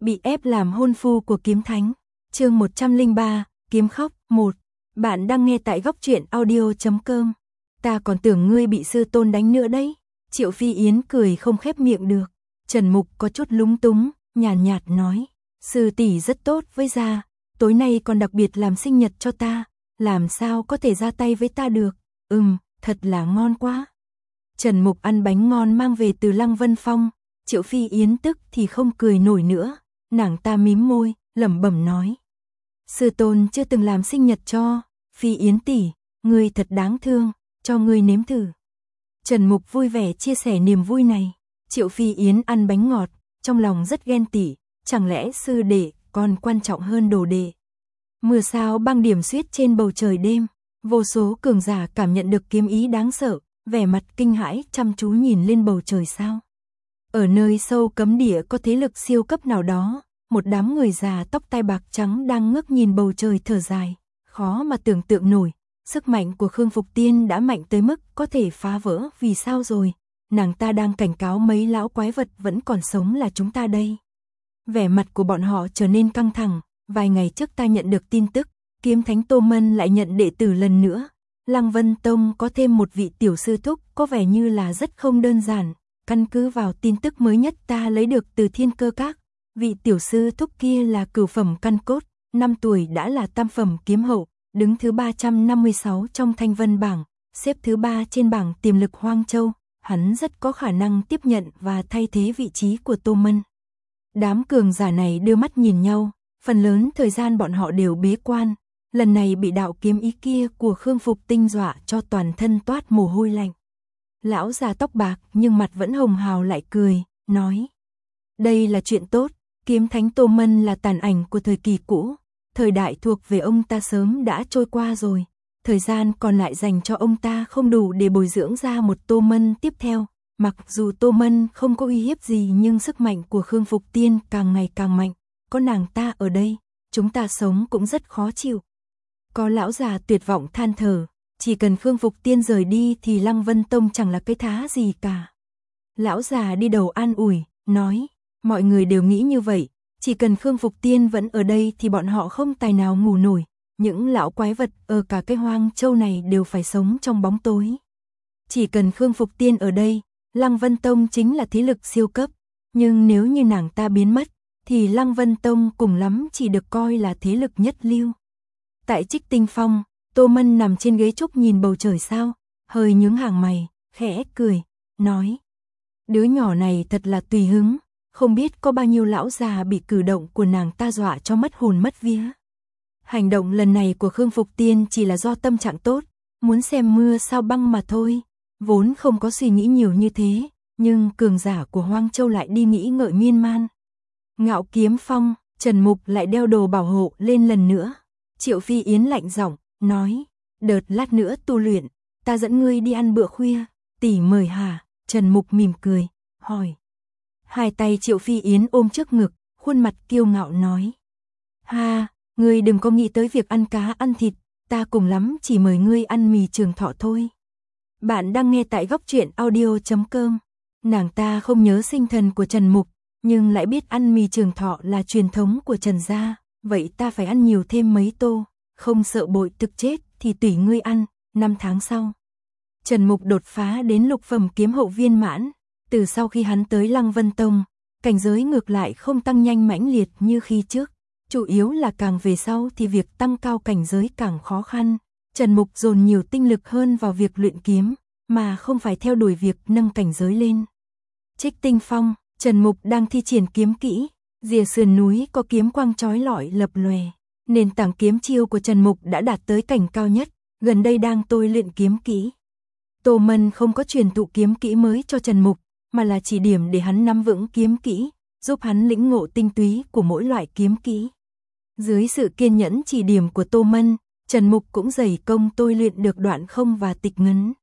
Bị ép làm hôn phu của kiếm thánh. Chương 103, kiếm khóc 1. Bạn đang nghe tại góc truyện audio.com. Ta còn tưởng ngươi bị sư tôn đánh nữa đấy. Triệu Phi Yến cười không khép miệng được. Trần Mục có chút lúng túng, nhàn nhạt nói. Sư tỷ rất tốt với gia, tối nay còn đặc biệt làm sinh nhật cho ta, làm sao có thể ra tay với ta được. Thật là ngon quá. Trần Mục ăn bánh ngon mang về từ Lăng Vân Phong. Triệu Phi Yến tức thì không cười nổi nữa. Nàng ta mím môi, lẩm bẩm nói. Sư tôn chưa từng làm sinh nhật cho. Phi Yến tỷ, ngươi thật đáng thương, cho ngươi nếm thử. Trần Mục vui vẻ chia sẻ niềm vui này. Triệu Phi Yến ăn bánh ngọt, trong lòng rất ghen tị. Chẳng lẽ sư đệ còn quan trọng hơn đồ đệ? Mưa sao băng điểm xuyết trên bầu trời đêm. Vô số cường giả cảm nhận được kiếm ý đáng sợ, vẻ mặt kinh hãi chăm chú nhìn lên bầu trời sao. Ở nơi sâu cấm địa có thế lực siêu cấp nào đó, một đám người già tóc tai bạc trắng đang ngước nhìn bầu trời thở dài, khó mà tưởng tượng nổi. Sức mạnh của Khương Phục Tiên đã mạnh tới mức có thể phá vỡ vì sao rồi. Nàng ta đang cảnh cáo mấy lão quái vật vẫn còn sống là chúng ta đây. Vẻ mặt của bọn họ trở nên căng thẳng. Vài ngày trước ta nhận được tin tức, kiếm thánh Tô Mân lại nhận đệ tử lần nữa. Lăng Vân Tông có thêm một vị tiểu sư thúc, có vẻ như là rất không đơn giản. Căn cứ vào tin tức mới nhất ta lấy được từ Thiên Cơ Các, vị tiểu sư thúc kia là cửu phẩm căn cốt, 5 tuổi đã là tam phẩm kiếm hậu, đứng thứ 356 trong Thanh Vân bảng, xếp thứ 3 trên bảng tiềm lực Hoang Châu. Hắn rất có khả năng tiếp nhận và thay thế vị trí của Tô Mân. Đám cường giả này đưa mắt nhìn nhau, phần lớn thời gian bọn họ đều bế quan. Lần này bị đạo kiếm ý kia của Khương Phục Tinh dọa cho toàn thân toát mồ hôi lạnh. Lão già tóc bạc nhưng mặt vẫn hồng hào lại cười, nói. Đây là chuyện tốt, kiếm thánh Tô Mân là tàn ảnh của thời kỳ cũ. Thời đại thuộc về ông ta sớm đã trôi qua rồi. Thời gian còn lại dành cho ông ta không đủ để bồi dưỡng ra một Tô Mân tiếp theo. Mặc dù Tô Mân không có uy hiếp gì nhưng sức mạnh của Khương Phục Tiên càng ngày càng mạnh. Có nàng ta ở đây, chúng ta sống cũng rất khó chịu. Có lão già tuyệt vọng than thở, chỉ cần Khương Phục Tiên rời đi thì Lăng Vân Tông chẳng là cái thá gì cả. Lão già đi đầu an ủi, nói, mọi người đều nghĩ như vậy, chỉ cần Khương Phục Tiên vẫn ở đây thì bọn họ không tài nào ngủ nổi. Những lão quái vật ở cả cái Hoang Châu này đều phải sống trong bóng tối. Chỉ cần Khương Phục Tiên ở đây, Lăng Vân Tông chính là thế lực siêu cấp. Nhưng nếu như nàng ta biến mất, thì Lăng Vân Tông cùng lắm chỉ được coi là thế lực nhất lưu. Tại Trích Tinh Phong, Tô Mân nằm trên ghế trúc nhìn bầu trời sao, hơi nhướng hàng mày, khẽ cười, nói. Đứa nhỏ này thật là tùy hứng, không biết có bao nhiêu lão già bị cử động của nàng ta dọa cho mất hồn mất vía. Hành động lần này của Khương Phục Tiên chỉ là do tâm trạng tốt, muốn xem mưa sao băng mà thôi, vốn không có suy nghĩ nhiều như thế, nhưng cường giả của Hoang Châu lại đi nghĩ ngợi miên man. Ngạo Kiếm Phong, Trần Mục lại đeo đồ bảo hộ lên lần nữa. Triệu Phi Yến lạnh giọng, nói, đợt lát nữa tu luyện, ta dẫn ngươi đi ăn bữa khuya, tỷ mời hả? Trần Mục mỉm cười, hỏi. Hai tay Triệu Phi Yến ôm trước ngực, khuôn mặt kiêu ngạo nói. Ha, ngươi đừng có nghĩ tới việc ăn cá ăn thịt, ta cùng lắm chỉ mời ngươi ăn mì Trường Thọ thôi. Bạn đang nghe tại góc truyện audio.com. Nàng ta không nhớ sinh thần của Trần Mục, nhưng lại biết ăn mì Trường Thọ là truyền thống của Trần gia, vậy ta phải ăn nhiều thêm mấy tô, không sợ bội thực chết thì tùy ngươi ăn. 5 tháng sau, Trần Mục đột phá đến lục phẩm kiếm hậu viên mãn. Từ sau khi hắn tới Lăng Vân Tông, cảnh giới ngược lại không tăng nhanh mãnh liệt như khi trước, chủ yếu là càng về sau thì việc tăng cao cảnh giới càng khó khăn. Trần Mục dồn nhiều tinh lực hơn vào việc luyện kiếm, mà không phải theo đuổi việc nâng cảnh giới lên. Trích Tinh Phong, Trần Mục đang thi triển kiếm kỹ, rìa sườn núi có kiếm quang chói lọi lập lòe. Nền tảng kiếm chiêu của Trần Mục đã đạt tới cảnh cao nhất, gần đây đang tôi luyện kiếm kỹ. Tô Mân không có truyền thụ kiếm kỹ mới cho Trần Mục, mà là chỉ điểm để hắn nắm vững kiếm kỹ, giúp hắn lĩnh ngộ tinh túy của mỗi loại kiếm kỹ. Dưới sự kiên nhẫn chỉ điểm của Tô Mân, Trần Mục cũng dày công tôi luyện được đoạn không và tịch ngấn.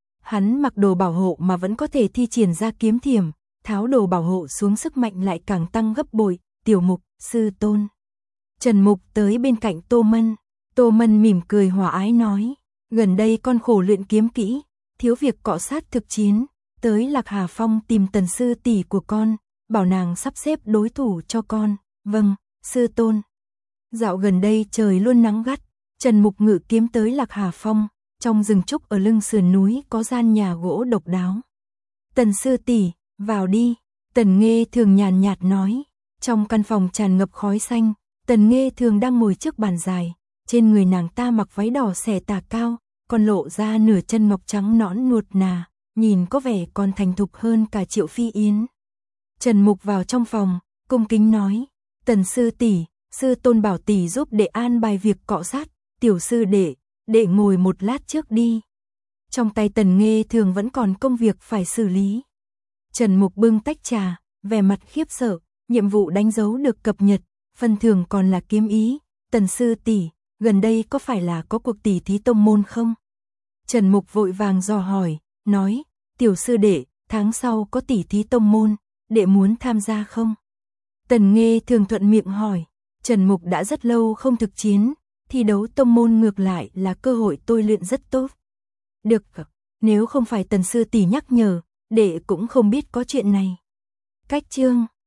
Hắn mặc đồ bảo hộ mà vẫn có thể thi triển ra kiếm thiểm, tháo đồ bảo hộ xuống sức mạnh lại càng tăng gấp bội. Tiểu Mục, sư tôn. Trần Mục tới bên cạnh Tô Mân. Tô Mân mỉm cười hòa ái nói, gần đây con khổ luyện kiếm kỹ, thiếu việc cọ sát thực chiến, tới Lạc Hà Phong tìm Tần sư tỷ của con, bảo nàng sắp xếp đối thủ cho con, Vâng, sư tôn. Dạo gần đây trời luôn nắng gắt, Trần Mục ngự kiếm tới Lạc Hà Phong, trong rừng trúc ở lưng sườn núi có gian nhà gỗ độc đáo. Tần sư tỷ, vào đi, Tần Nghê Thường nhàn nhạt nói. Trong căn phòng tràn ngập khói xanh, Tần Nghê Thường đang ngồi trước bàn dài, trên người nàng ta mặc váy đỏ xẻ tà cao, còn lộ ra nửa chân ngọc trắng nõn nuột nà, nhìn có vẻ còn thành thục hơn cả Triệu Phi Yến. Trần Mục vào trong phòng, cung kính nói, Tần sư tỷ, sư tôn bảo tỷ giúp đệ an bài việc cọ sát, tiểu sư đệ ngồi một lát trước đi. Trong tay Tần Nghê Thường vẫn còn công việc phải xử lý. Trần Mục bưng tách trà, vẻ mặt khiếp sợ, nhiệm vụ đánh dấu được cập nhật, phần thưởng còn là kiếm ý. Tần sư tỷ, gần đây có phải là có cuộc tỷ thí tông môn không? Trần Mục vội vàng dò hỏi, nói, tiểu sư đệ, tháng sau có tỷ thí tông môn, đệ muốn tham gia không? Tần Nghê Thường thuận miệng hỏi, Trần Mục đã rất lâu không thực chiến, thi đấu tông môn ngược lại là cơ hội tôi luyện rất tốt. Được, nếu không phải Tần sư tỷ nhắc nhở, đệ cũng không biết có chuyện này. Cách chương